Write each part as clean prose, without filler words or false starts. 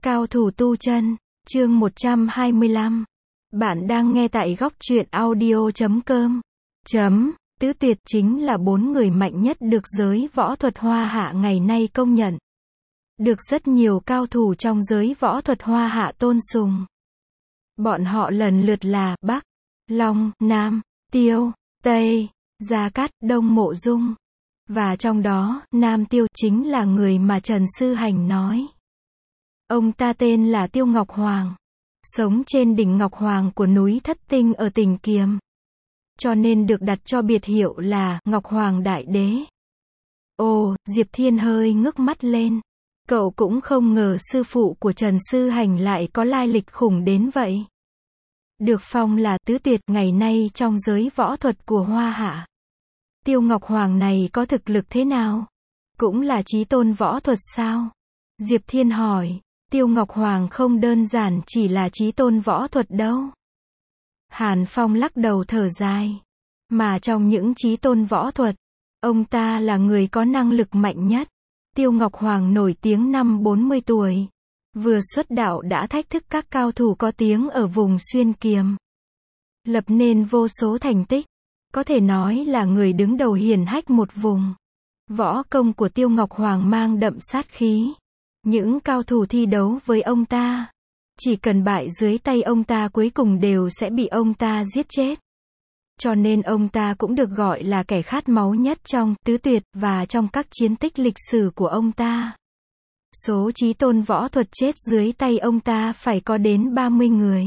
Cao thủ tu chân, chương 125. Bạn đang nghe tại góc truyện audio.com. Tứ tuyệt chính là 4 người mạnh nhất được giới võ thuật Hoa Hạ ngày nay công nhận. Được rất nhiều cao thủ trong giới võ thuật Hoa Hạ tôn sùng. Bọn họ lần lượt là Bắc, Long, Nam, Tiêu, Tây, Gia Cát, Đông Mộ Dung. Và trong đó, Nam Tiêu chính là người mà Trần Sư Hành nói. Ông ta tên là Tiêu Ngọc Hoàng, sống trên đỉnh Ngọc Hoàng của núi Thất Tinh ở tỉnh Kiềm. Cho nên được đặt cho biệt hiệu là Ngọc Hoàng Đại Đế. Ồ, Diệp Thiên hơi ngước mắt lên. Cậu cũng không ngờ sư phụ của Trần Sư Hành lại có lai lịch khủng đến vậy. Được phong là tứ tuyệt ngày nay trong giới võ thuật của Hoa Hạ. Tiêu Ngọc Hoàng này có thực lực thế nào? Cũng là chí tôn võ thuật sao? Diệp Thiên hỏi. Tiêu Ngọc Hoàng không đơn giản chỉ là chí tôn võ thuật đâu. Hàn Phong lắc đầu thở dài. Mà trong những chí tôn võ thuật, ông ta là người có năng lực mạnh nhất. Tiêu Ngọc Hoàng nổi tiếng năm 40 tuổi. Vừa xuất đạo đã thách thức các cao thủ có tiếng ở vùng Xuyên Kiềm. Lập nên vô số thành tích. Có thể nói là người đứng đầu hiển hách một vùng. Võ công của Tiêu Ngọc Hoàng mang đậm sát khí. Những cao thủ thi đấu với ông ta, chỉ cần bại dưới tay ông ta cuối cùng đều sẽ bị ông ta giết chết. Cho nên ông ta cũng được gọi là kẻ khát máu nhất trong tứ tuyệt và trong các chiến tích lịch sử của ông ta. Số chí tôn võ thuật chết dưới tay ông ta phải có đến 30 người.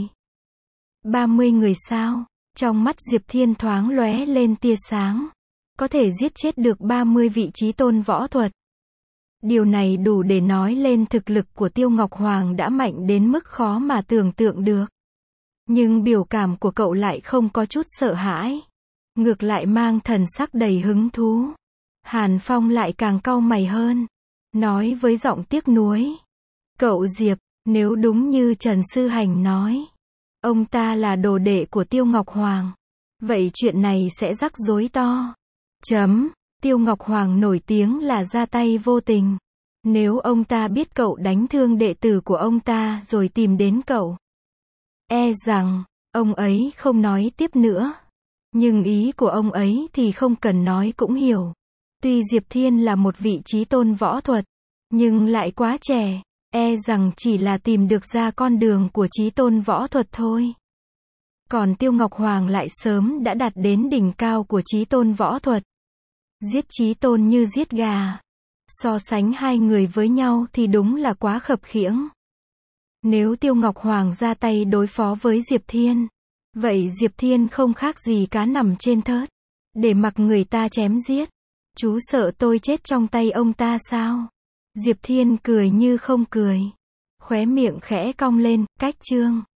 30 người sao? Trong mắt Diệp Thiên thoáng lóe lên tia sáng. Có thể giết chết được 30 vị chí tôn võ thuật. Điều này đủ để nói lên thực lực của Tiêu Ngọc Hoàng đã mạnh đến mức khó mà tưởng tượng được. Nhưng biểu cảm của cậu lại không có chút sợ hãi. Ngược lại mang thần sắc đầy hứng thú. Hàn Phong lại càng cau mày hơn. Nói với giọng tiếc nuối. Cậu Diệp, nếu đúng như Trần Sư Hành nói, ông ta là đồ đệ của Tiêu Ngọc Hoàng, vậy chuyện này sẽ rắc rối to. Tiêu Ngọc Hoàng nổi tiếng là ra tay vô tình. Nếu ông ta biết cậu đánh thương đệ tử của ông ta rồi tìm đến cậu, e rằng, ông ấy không nói tiếp nữa. Nhưng ý của ông ấy thì không cần nói cũng hiểu. Tuy Diệp Thiên là một vị chí tôn võ thuật, nhưng lại quá trẻ, e rằng chỉ là tìm được ra con đường của chí tôn võ thuật thôi. Còn Tiêu Ngọc Hoàng lại sớm đã đạt đến đỉnh cao của chí tôn võ thuật. Giết chí tôn như giết gà. So sánh hai người với nhau thì đúng là quá khập khiễng. Nếu Tiêu Ngọc Hoàng ra tay đối phó với Diệp Thiên, vậy Diệp Thiên không khác gì cá nằm trên thớt, để mặc người ta chém giết. Chú sợ tôi chết trong tay ông ta sao? Diệp Thiên cười như không cười. Khóe miệng khẽ cong lên, cách chương.